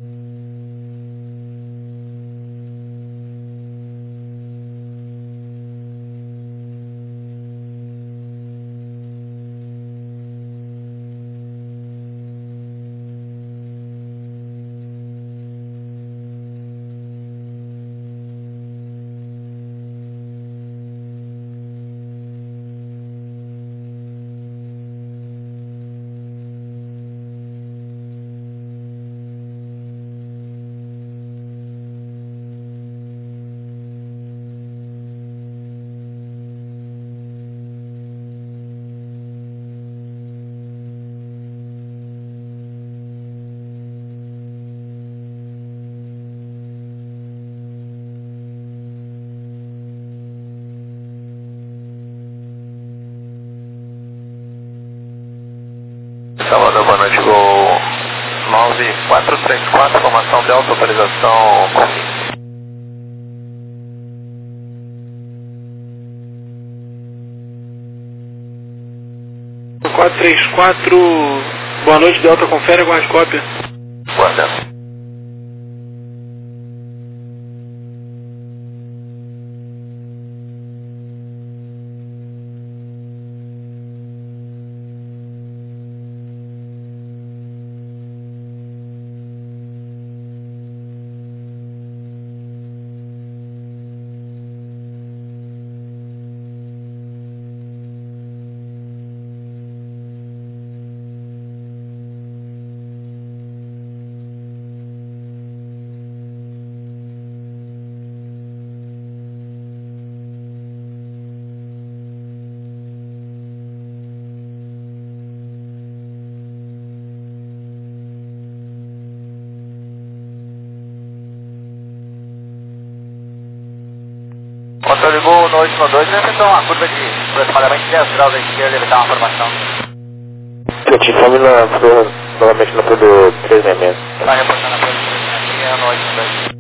Salvador, boa noite, Gol 9434, formação de auto-autorização Confins. 434, boa noite, Delta, confere, aguarde cópia. Guardando. Controle Gol no 892, deve ter uma curva de aproximadamente 10 graus à esquerda, deve dar uma formação. Te Fórmula novamente no apoio 366. Está reportando a coisa 366 no 892.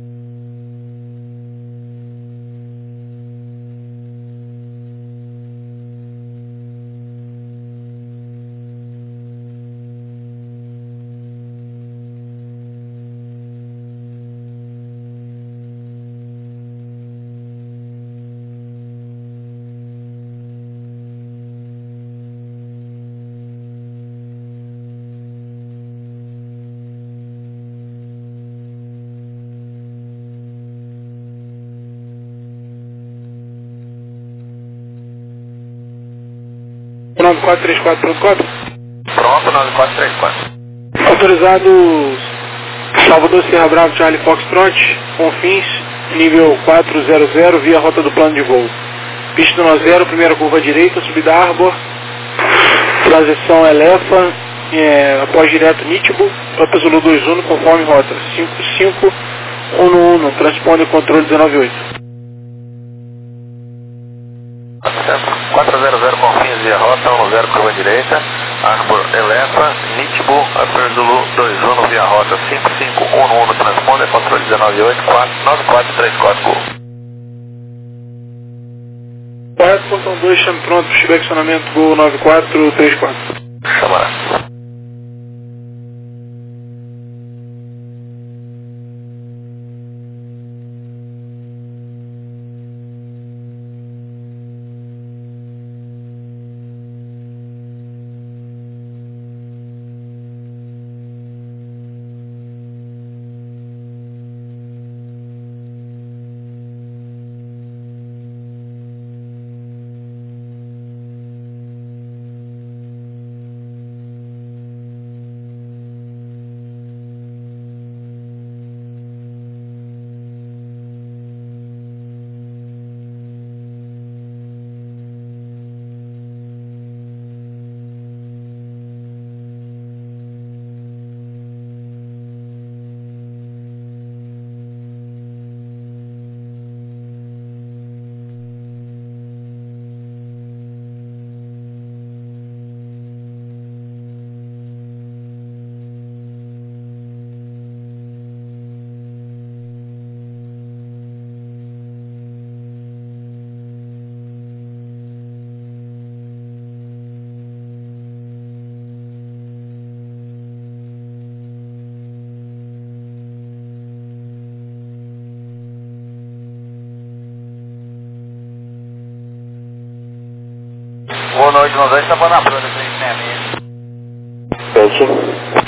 Pronto, 434, pronto, cópia. Pronto, 9434. Autorizado Salvador Sierra Bravo Charlie Foxtrot, Confins, nível 400, via rota do plano de voo. Pista no 0, primeira curva direita, subida Arbor, transição Elefa, após direto Nitibo, Pampa Zulu 21, conforme rota 55111, transponder controle 198. 400 Confins via rota 10, curva direita, Arbor Elefa, Nitibo, Upper Zulu 21 via rota 5511, transponder controle 198, 9434 Gol. Correto, portão 2, chame pronto, acionamento Gol 9434. Chamará. João 2 está bom na prova 366. Pede.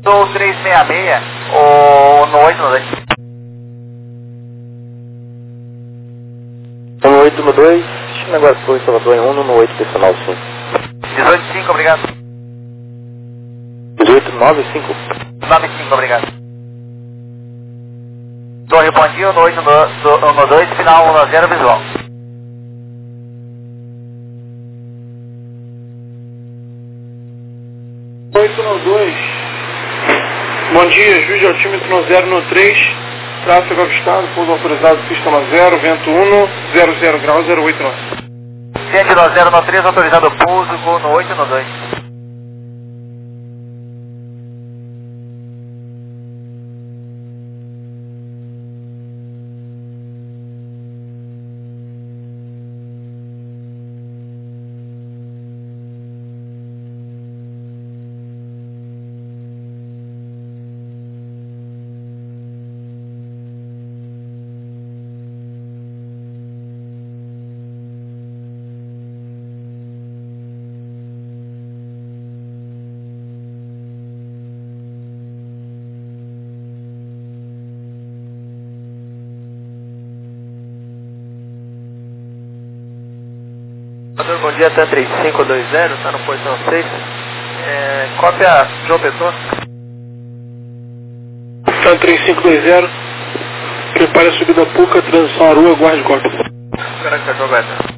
Sou 366, ou no 892. 1892, negócio foi Salvador em 1 no 8, personal sim. 185, obrigado. 1895. 95, obrigado. Torre Bom Dia, no 812, final 10, visual. Bom dia, Juiz Altímetro no 0 no 3, tráfego avistado, pouso autorizado, pista no 0, vento 1, 00 graus, 089. Ciente no 0 no 3, autorizado pouso, gol no 8 no 2. Bom dia, TAN 3520, está no posição 6. Cópia João Pessoa. TAN 3520, prepare a subida Puca, transição Arua, aguarde cópia. Caraca, João Beto.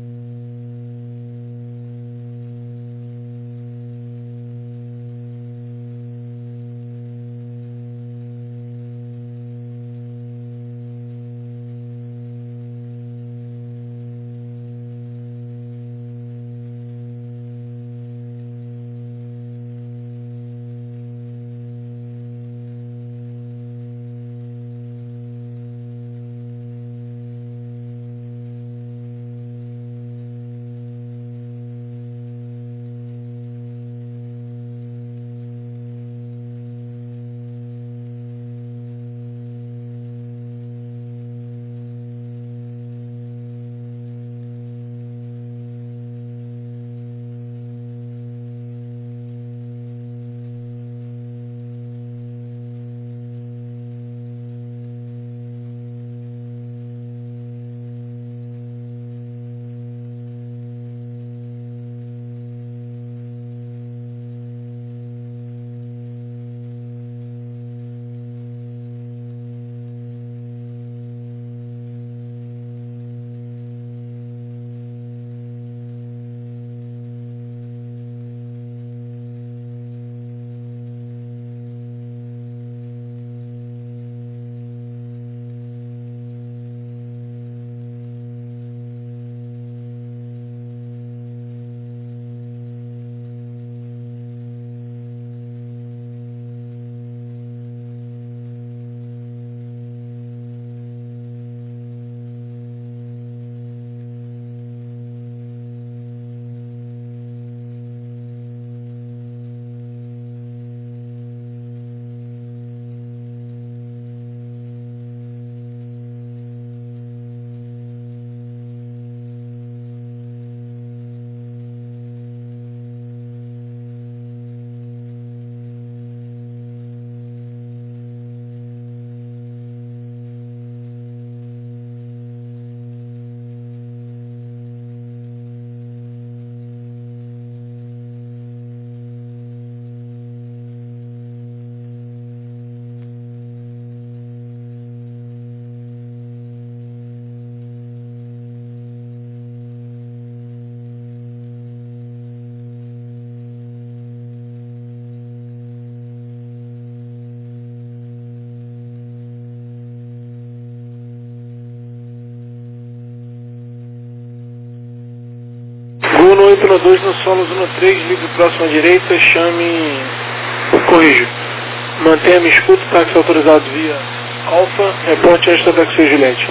Gol no 892 no solo, zona 3, livre próximo à direita, chame... Corrijo. Mantenha-me escuta, táxi autorizado via Alfa, reporte esta táxi Juliette.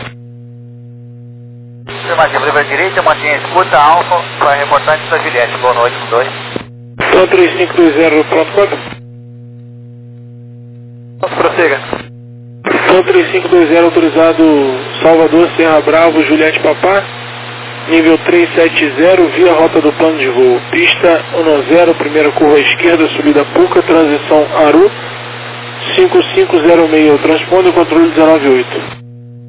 Afirmativo, livre à direita, mantenha escuta, Alfa, vai reportar esta Juliette, gol no 892. TAN 3520, pronto, cópia. Prossiga. TAN 3520, autorizado Salvador, Serra Bravo, Juliette Papá. nível 370, via rota do plano de voo. Pista 10, primeira curva à esquerda, subida Puca, transição Aru, 5506, o transponder, controle 198.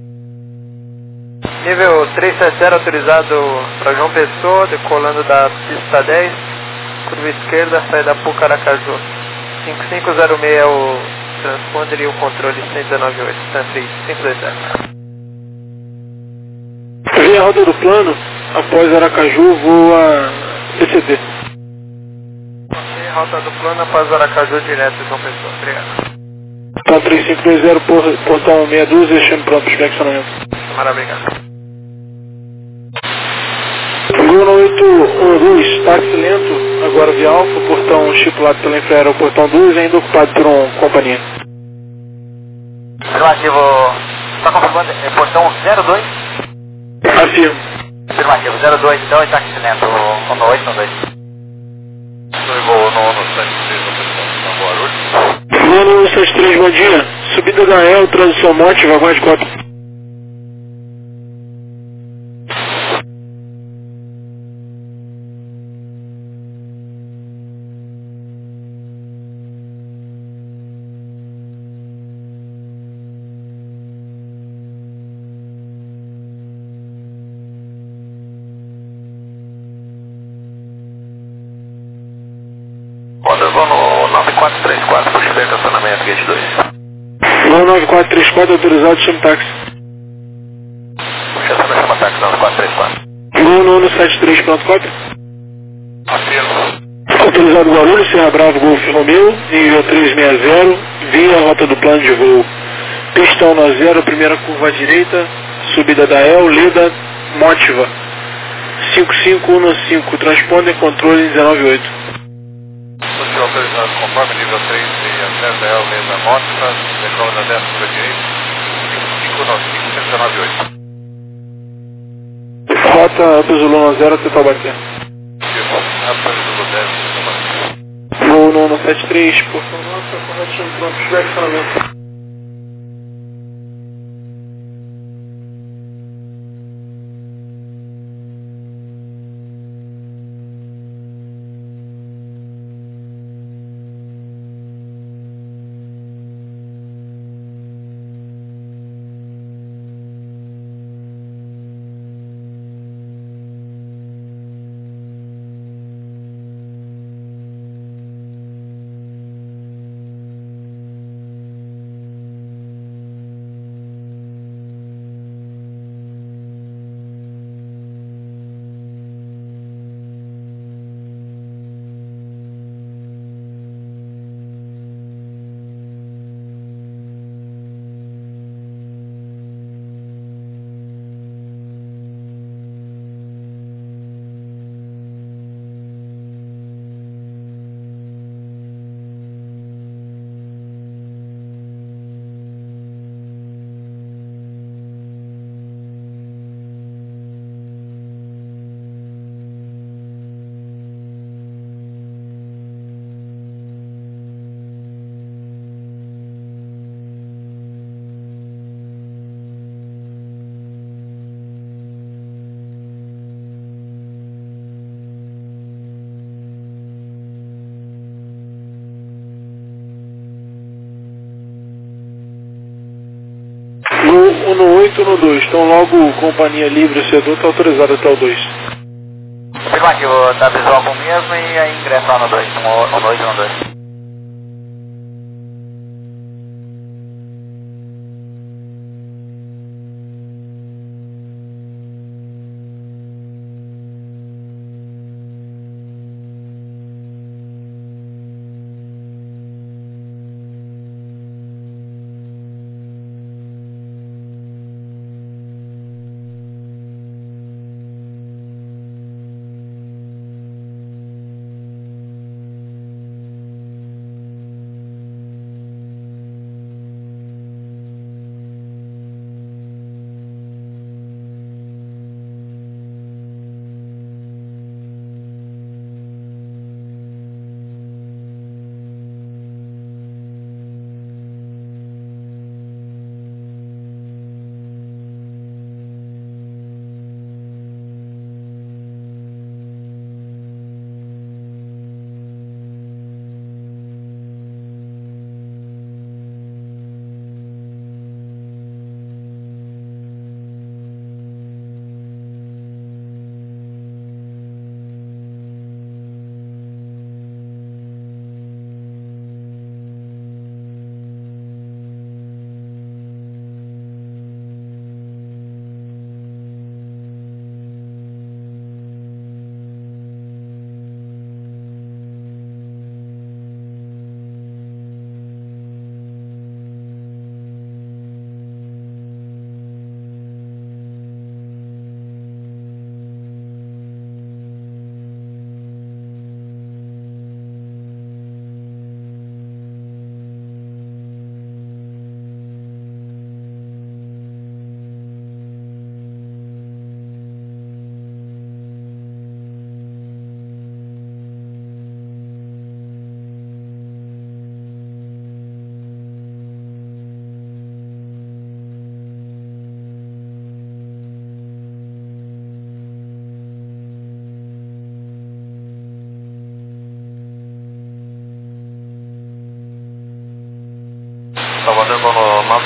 Nível 370 autorizado para João Pessoa, decolando da pista 10, curva esquerda, saída Puca Aracaju. 5506 é o transponder e o controle 198, Stanford 527. Via rota do plano, após Aracaju, voa DCD. Ok, rota do plano após Aracaju, direto João Pessoa. Obrigado. Então 3520, portão meia dúzia, chame pronto para flexionamento. Maravilha. Gol 812, táxi lento, agora via Alfa, portão estipulado pela Infraero é o portão 2, ainda ocupado por uma companhia. Afirmativo, está confirmando, é portão 02? Afirmo. Afirmativo, 02 então, e táxi lento, 1812. Foi voo no 73, operação Guarulhos. Gol 173, bom dia. Subida da El, transição Monte, vagão de 4. Roda voo no 9434, puxa bem estacionamento, gate 2. Gol 9434, autorizado, chame táxi. Puxa essa chama táxi 9434. Gol 173, pronto 4. Afirmo. Autorizado Guarulhos, Serra Bravo, Golf Romeu, nível 360, via rota do plano de voo. Pista 10, primeira curva à direita, subida da El, Leda, Motiva. 5515, transponder, controle 198. Puxa autorizado conforme nível 360, é o mesmo da Mótica, decola da 10 para a direita, 5595, 198. Rota Zulu 10 até Taubaté. Voo no 173, por favor, corretinho pronto, flexionamento. No 8 no 2, então logo companhia livre, o setor está autorizado até o 2. Afirmativo, está visual com o mesmo e aí ingressa lá no 2, no 8 no 2.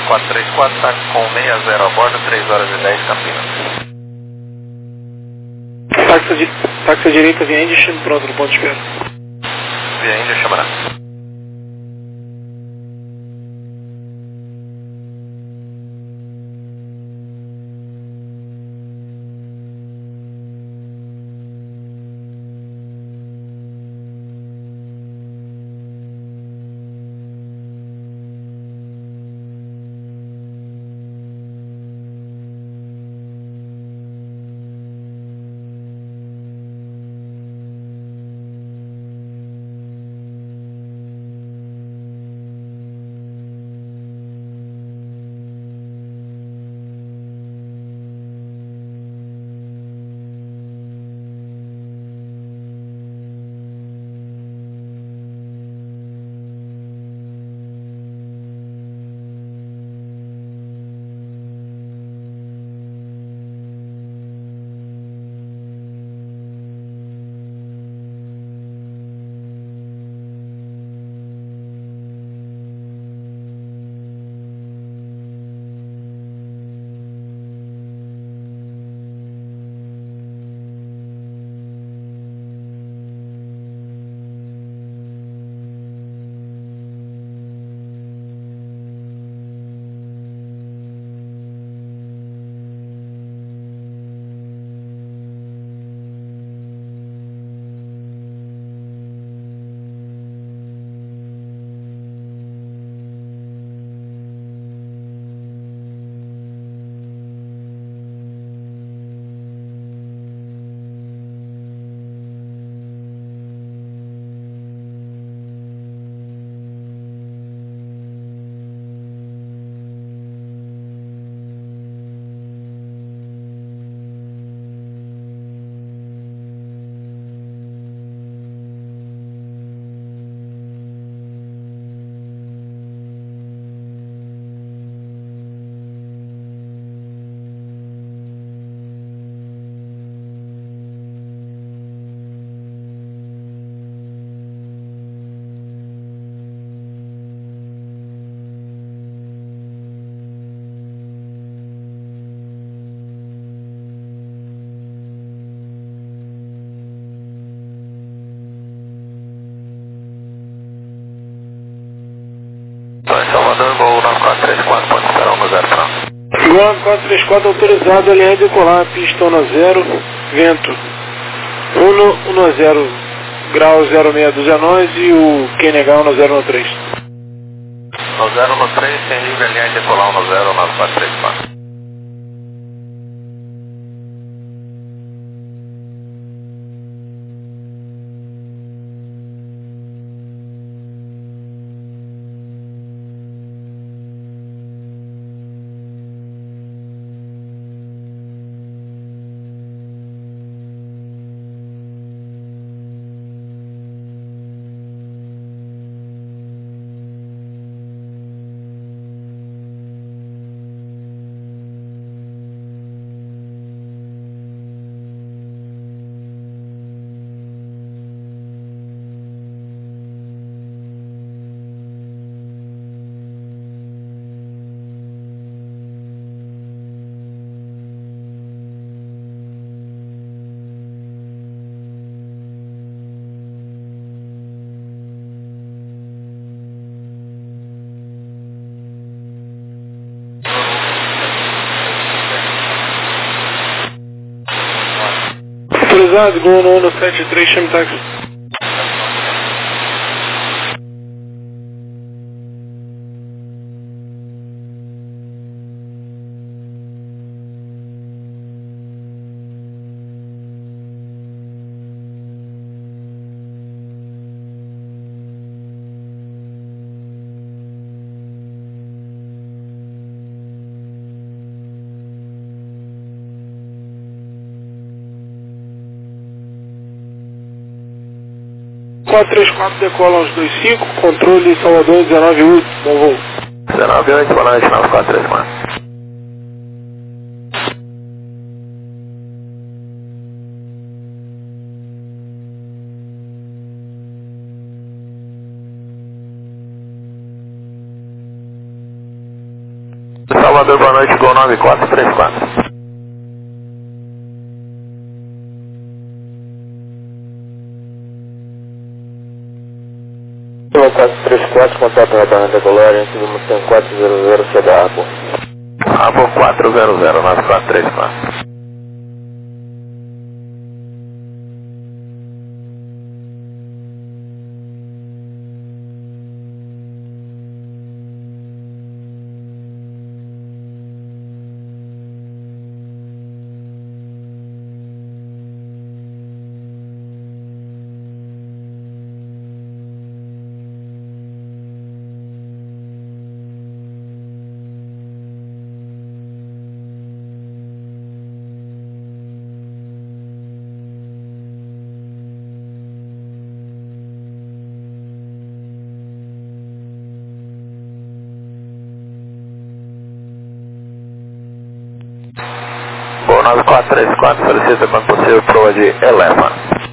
9434, tá com 60 a bordo, 3 horas e 10 Campinas. Taxa direita, via Índia, pronto no ponto de espera. Via Índia, chamará. Salvador, Gol 9434, pode esperar um no 0 para. Gol 9434, autorizado, alinhar e decolar, pista 10, vento 110, grau 06 a nós e o QNH 1013. No 0 no 3, sem livre, alinhar e decolar 10, 9434. Autorizado, Gol 173, chame táxi. Quatro 34 decola aos 25, controle Salvador 198, bom voo. 198, boa noite, 9434. Salvador, boa noite, Gol 9434. Gol 434, contato radar decolar, antes do Mustang 400, sai da Abo. Abo 400, 9434. Gol 9434, solicita quando possível prova de Eleva.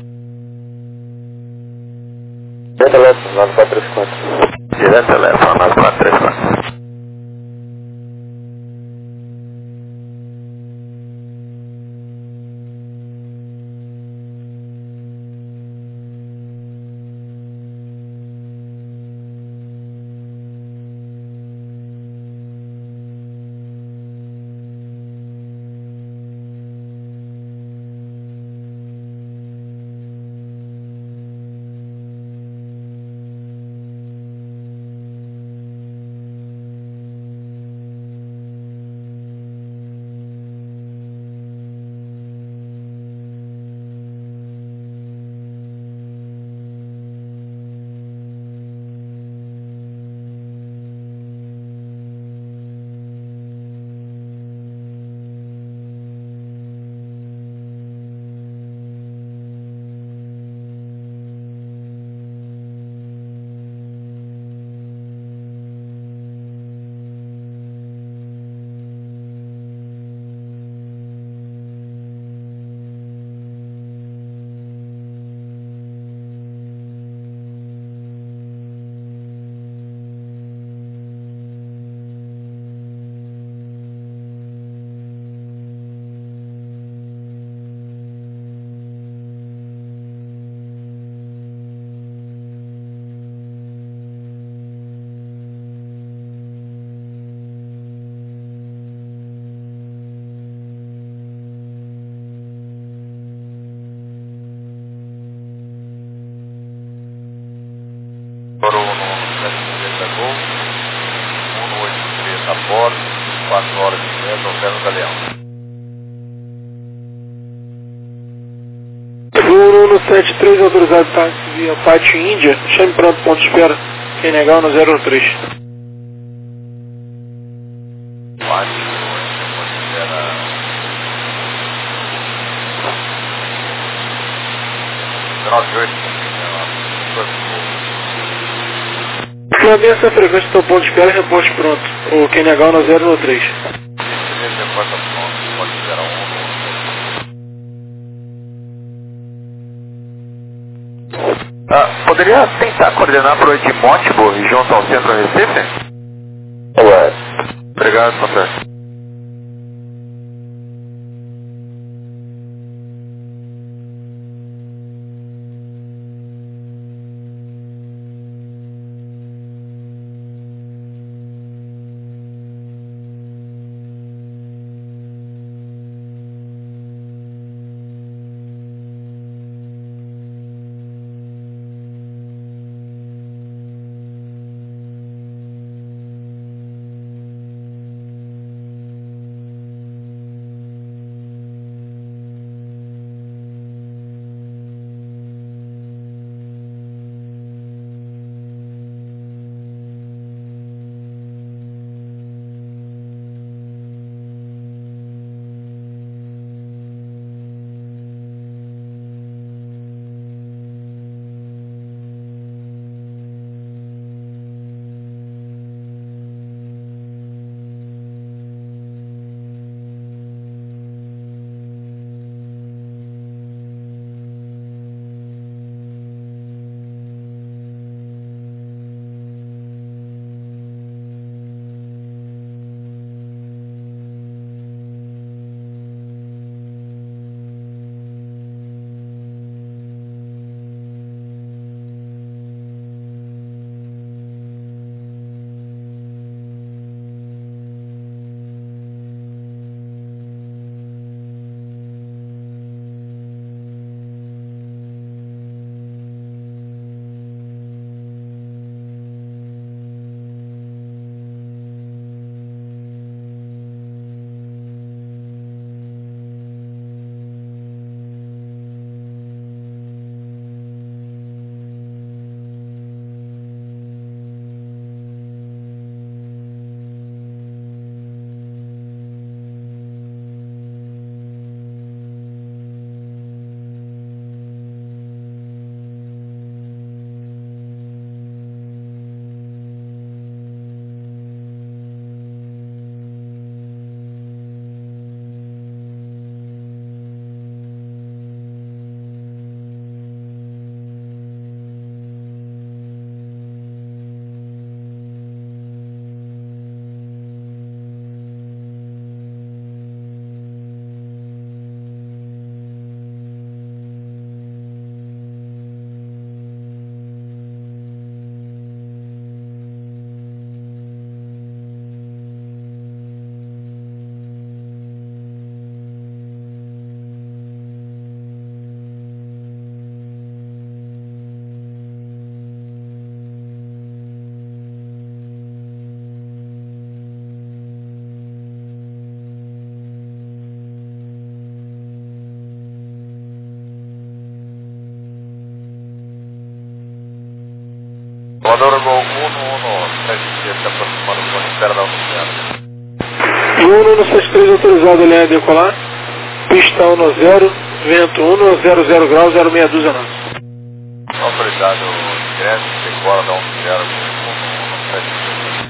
Direto Eleva, 9434. Direto Eleva, 9434. Coroa no 730 Gol, 183 a bordo, 4 horas e meia, Alberto Galeão. Gol 173, autorizado táxi via Pátio Índia, chame pronto, ponto de espera, quem negar no 03. Pátio Índia, ponto de espera. Mantenha essa frequência do ponto de espera e reposte pronto. O quem negar no 003. Poderia tentar coordenar para o de Montebo e junto ao centro Recife? Ué. Obrigado, Sandro. Voadora Gol 1173 está aproximando do Ministério da Autostrada. 1173 autorizado ali a decolar. Pista 10, vento 100 graus, 06 a nós. Autorizado direto, decola da 1173.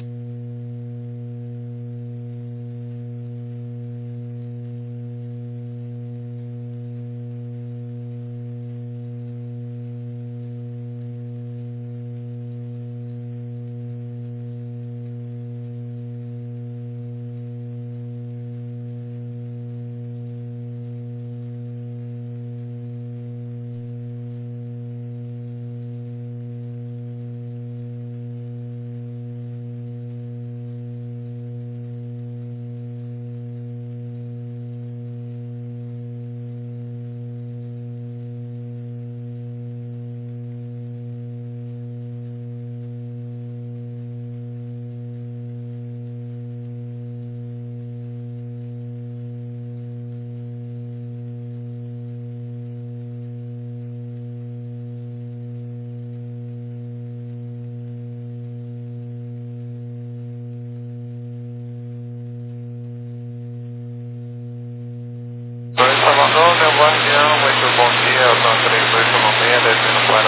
Salvador, meu guardião, muito bom dia, Altan 3896, descendo para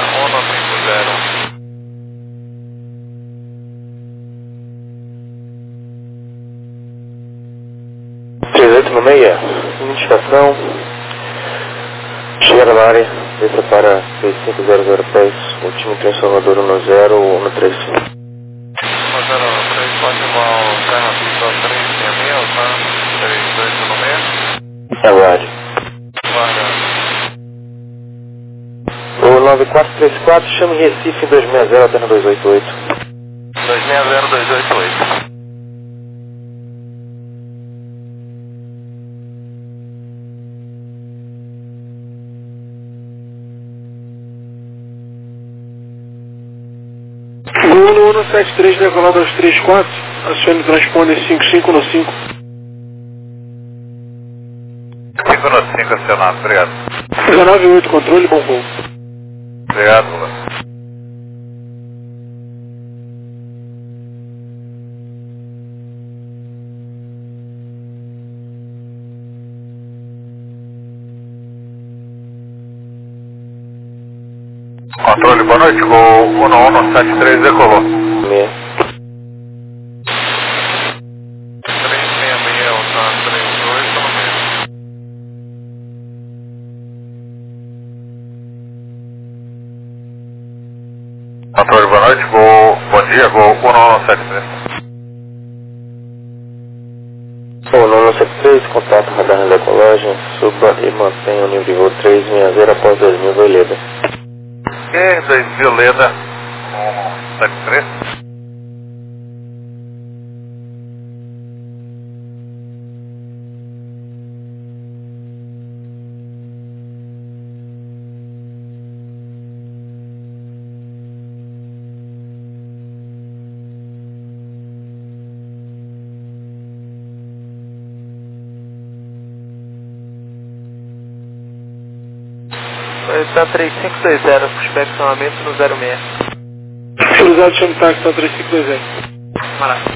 3896, indicação, chega na área, desça para 3500 pés, último transformador 1013. 1013, pode igual Serra Pista 366, Altan 3896. Aguarde. O 9434, chame Recife 260, alterna 288. 260-288. Gol 1173 decolado aos 34, acione o transponder 55 no 5. 5 no 5 acionado, obrigado. 198, controle, bom voo. Obrigado, Lula. Controle, boa noite, Gol 1173 decolou. 366, Altan 3896. Controle, boa noite, Gol, bom dia, Gol 1173. 1173, contato radar na decolagem, suba e mantenha o nível de voo 360 após 2000 Veleda. 2000 Leda 173. Está 3520, pushback acionamento no 06. Autorizado, chame táxi, está 3520. Maravilha.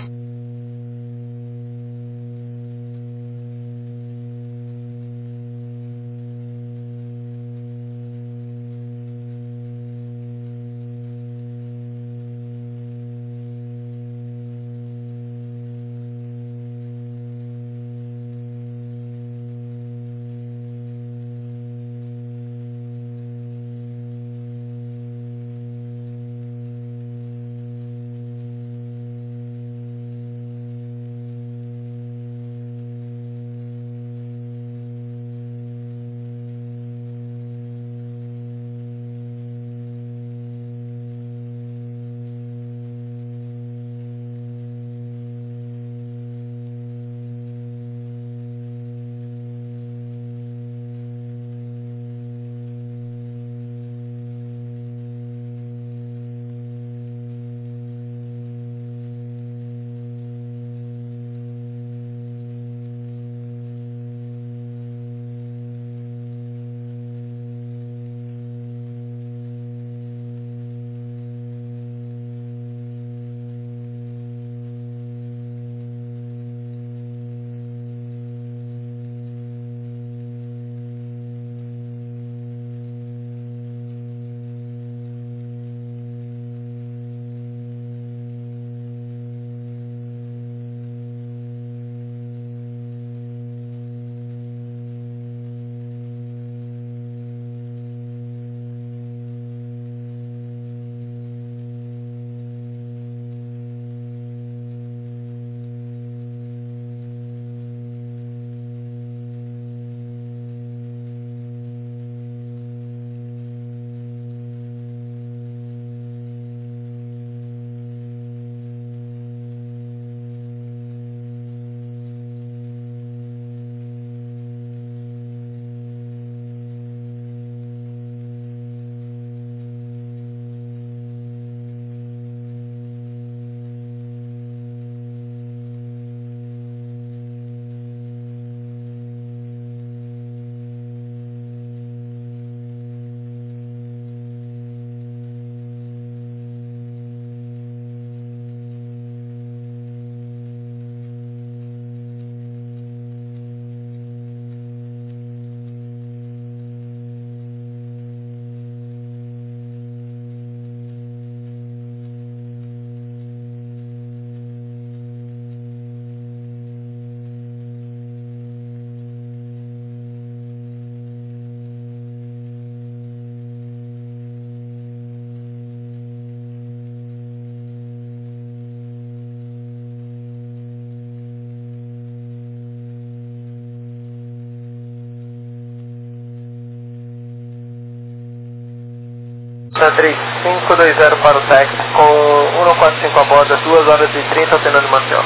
Na 3520 para o táxi com 145 a bordo, 2 horas e 30 alternando Maceió.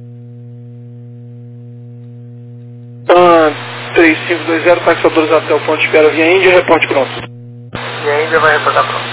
3520, táxi autorizado até o ponto de espera via Índia, reporte pronto. E a Índia vai reportar pronto.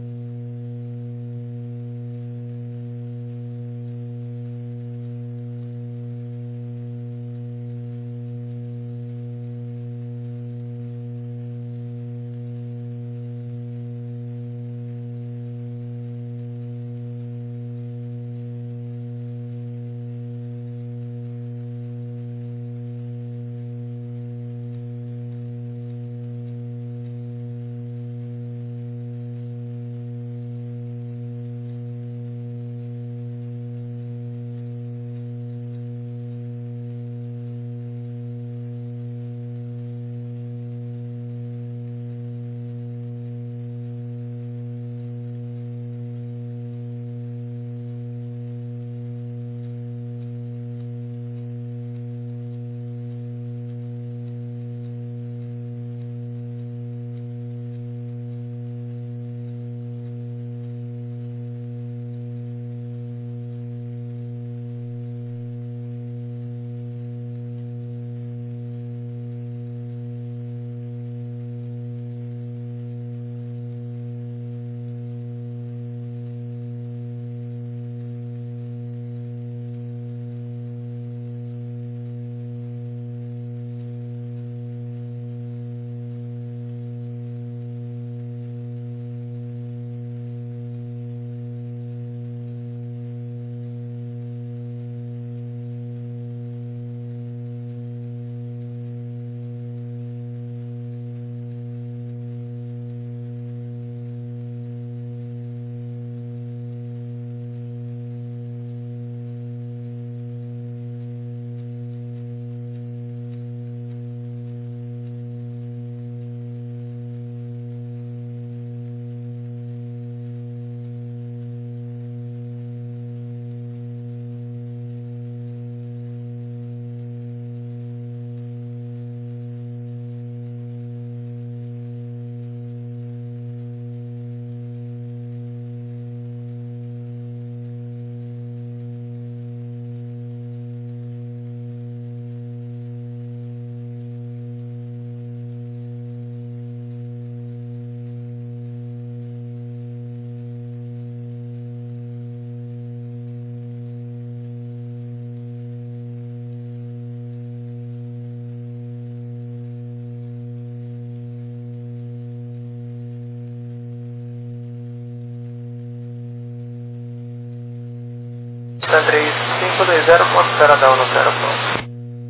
Na 3520, ponto 0 da 1 no 0 pronto.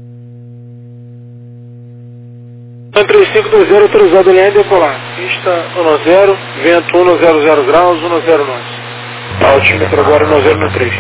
3520, autorizado linha e decolar. Pista 10, vento 100 graus, 10 nós. Altímetro agora 10 no 3.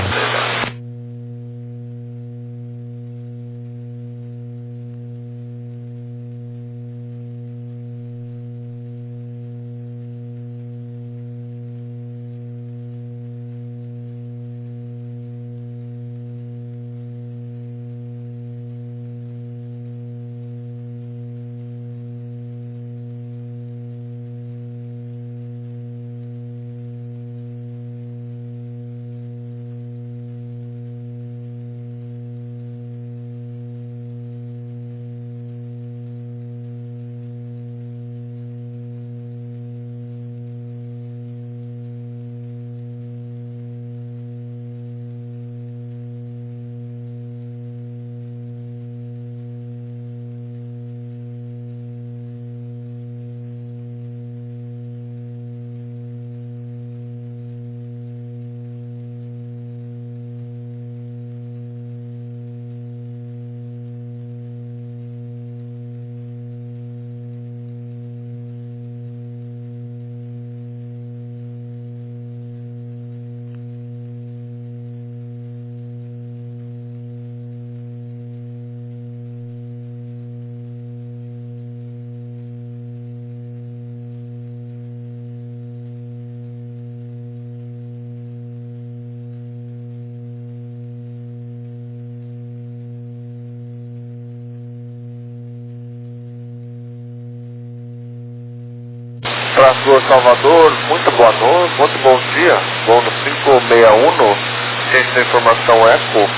Para a Rua Salvador, muito boa noite, muito bom dia. Vou no 561, ciência da informação Eco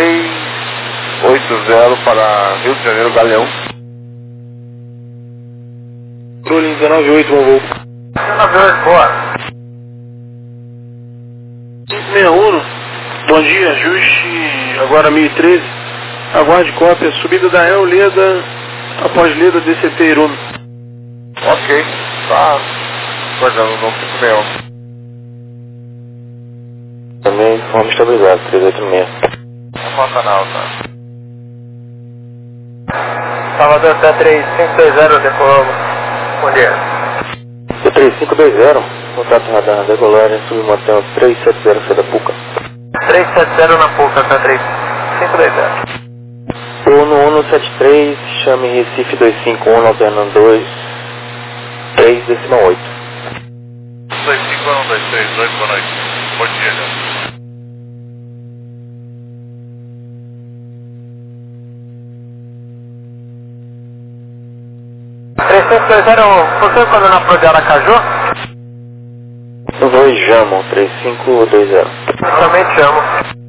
380 para Rio de Janeiro, Galeão. Controle 198, bom voo. 198, boa. 561, bom dia, ajuste agora 1013. Aguarde cópia, subida da El Leda, após Leda DCT Irume. Ok, tá guardando no 561. Também informe estabilizado, 386. Rota na alta. Salvador está 3520, decolamos. Bom dia. 3520, contato radar decolagem, submontão 370 sai da Puca. 370 na Puca, está 3520. Uno 173, chame Recife 251, alternando 2, 3,8. 25123, boa noite. Bom dia, né? Você quando na Pro de Aracaju? Voz Jamon 3520. Também te amo.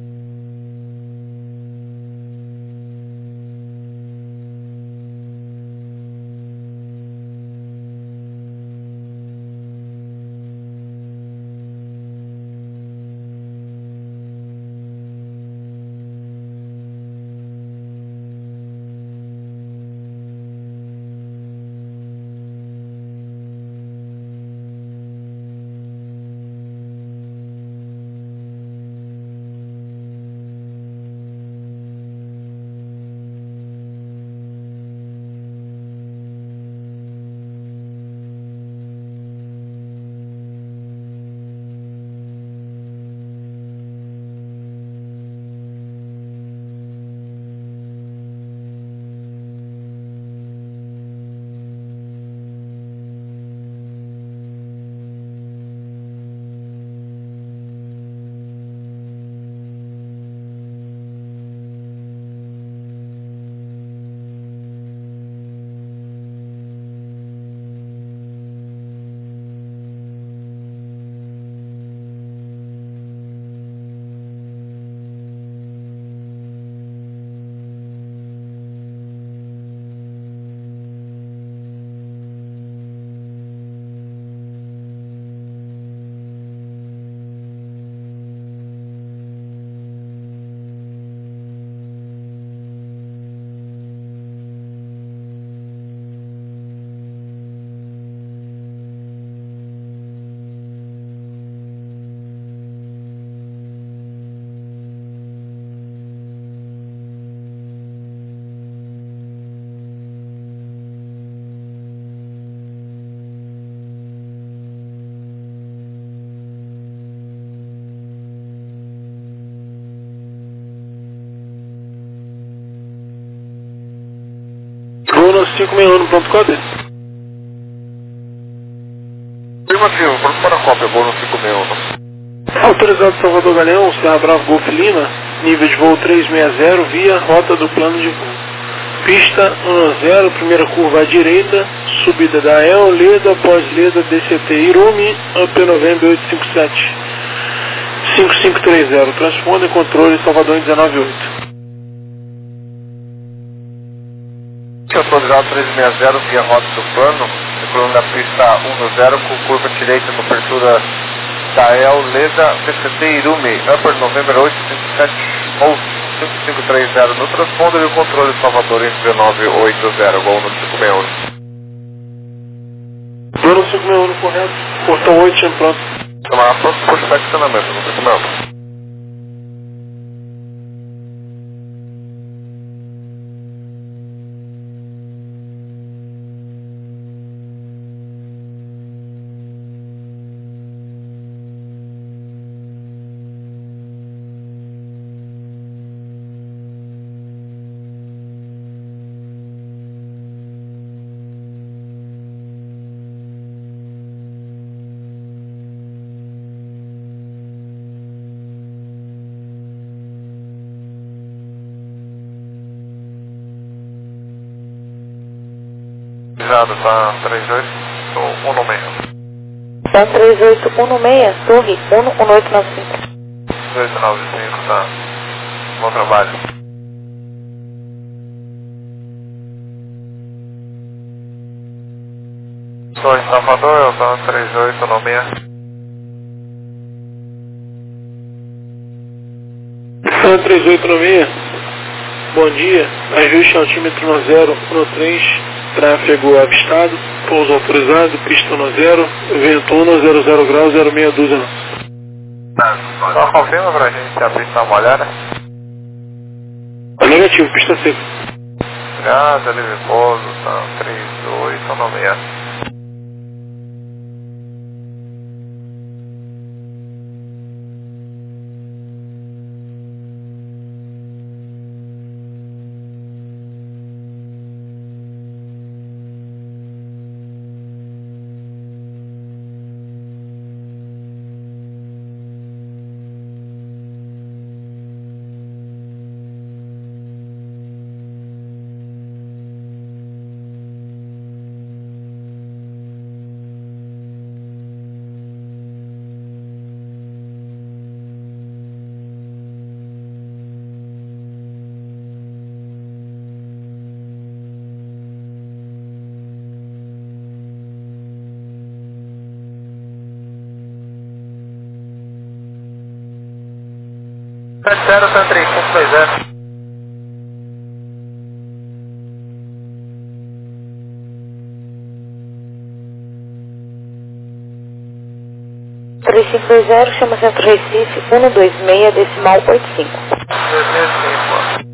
Voo no 561 no pronto cópia. Afirmativo, pronto para a cópia, vou no 561. Autorizado Salvador Galeão, Serra Bravo Golf Lima, nível de voo 360, via rota do plano de voo. Pista 10, primeira curva à direita, subida da El Leda, após Leda DCT Irume, AP November 857. 5530, transponder controle Salvador em 198. Autorizado 360 via rota do plano, circulando na pista 10 com curva direita com abertura da El Leda DCT Irume, Upper November 857 ou 5530 no transponder e o controle Salvador em 1980, gol no 561. Voo no 561 correto, portão 8 sempre pronto. Tomar pronto por estacionamento no 561. Tá 38, 1 no meio. Sun 3816, torre 1895. 1895, tá. Bom trabalho. Torre Salvador, eu tô 3896. Sun 3896, bom dia, ajuste altímetro 1013, tráfego avistado, pouso autorizado, pista 10, vento 100 graus, 06 dúzia. Só confirma pra gente se a pista tá molhada. Negativo, pista seca. Obrigado, livre pouso, tá 3896. Zero, Sun 3520. chama Centro Recife 126, decimal 85. 2005.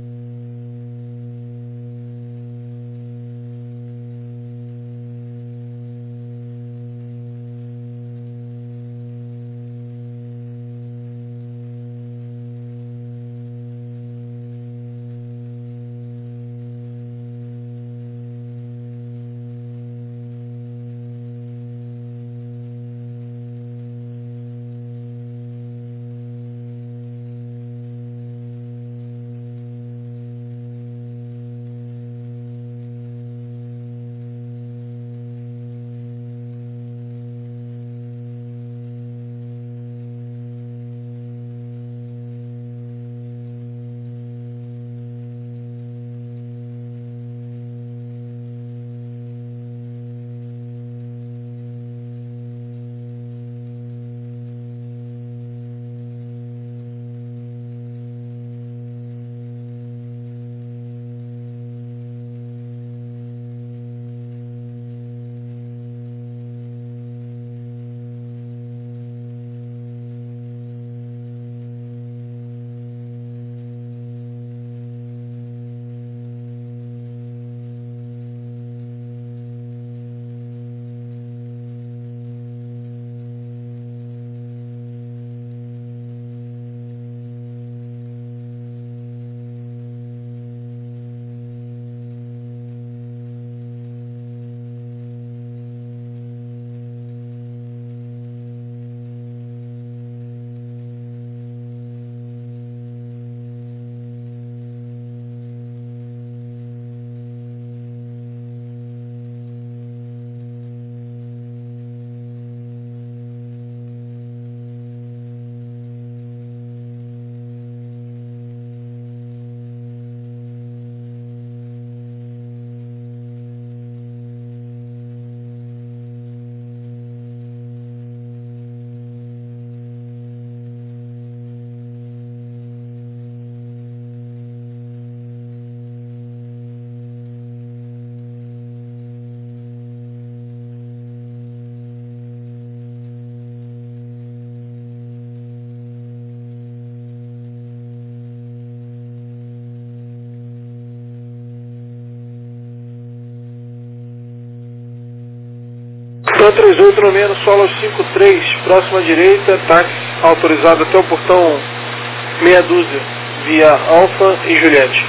Sun 3896, solo 53, próxima direita, táxi autorizado até o portão meia dúzia, via Alfa e Juliette.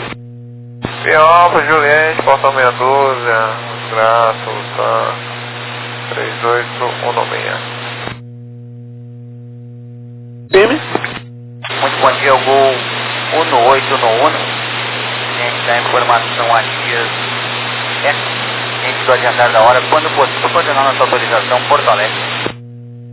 Via Alfa, Juliette, portão meia dúzia, Graça, Lutan, 3816. PM? Muito bom dia, o Gol 1891. Gente, dá informação a dias. Gente do adiantar da hora, quando possível, coordenar nossa autorização Porto Alegre.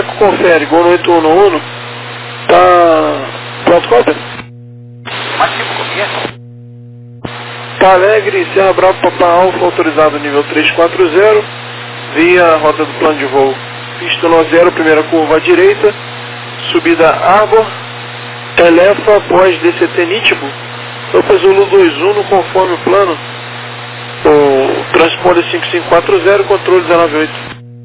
Eco confere, Gol 8111. Tá pronto, cópia? Mativo, copia. Tá Alegre, Serra Bravo, Papa Alfa, autorizado nível 340, via rota do plano de voo. Pista 90, primeira curva à direita, subida Arbor, Elefa, pós DCT Nítibo, Opa Zulu 21, conforme o plano, o transponder 5540, controle 198.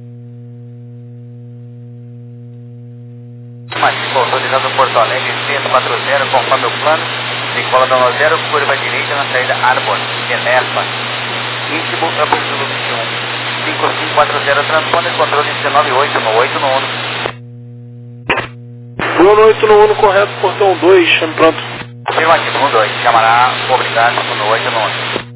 Mativo, autorizado Porto Alegre, 640, conforme o plano, decola da 90, curva à direita na saída Arbor, Elefa, Nítibo, Upper Zulu 21. 5540, transponder, controle 198, no 8 no 1. Gol 891, correto, portão 2, chame pronto. Afirmativo, no 2, chamará, obrigado, no 8 no 1.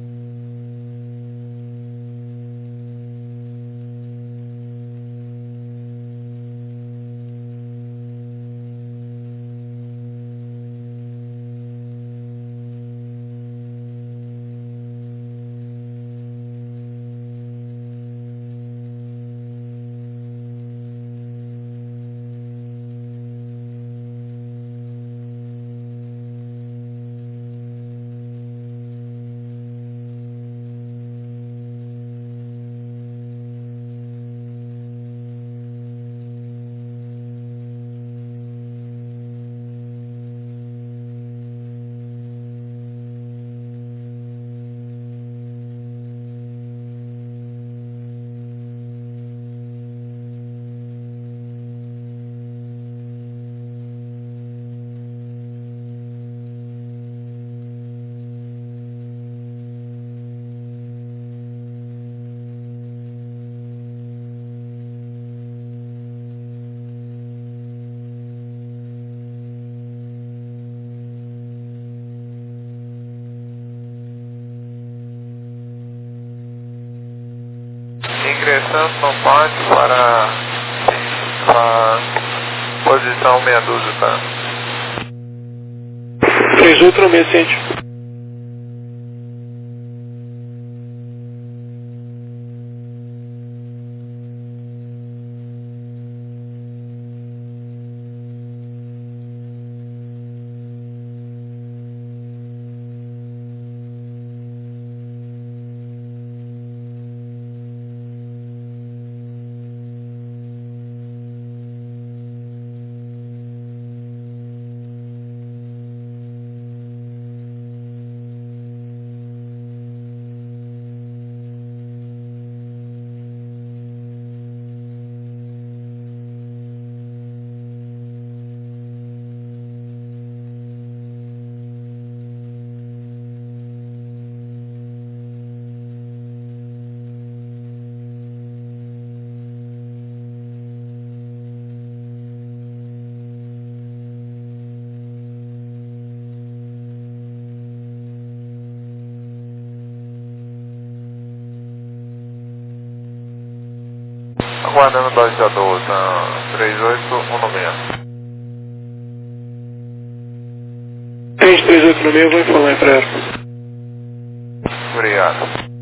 Ingressando no pátio para posição meia dúzia, tá? 3896, sente. Aguardando balizador, tá? 3816. 3386, vou informar para ela. Obrigado.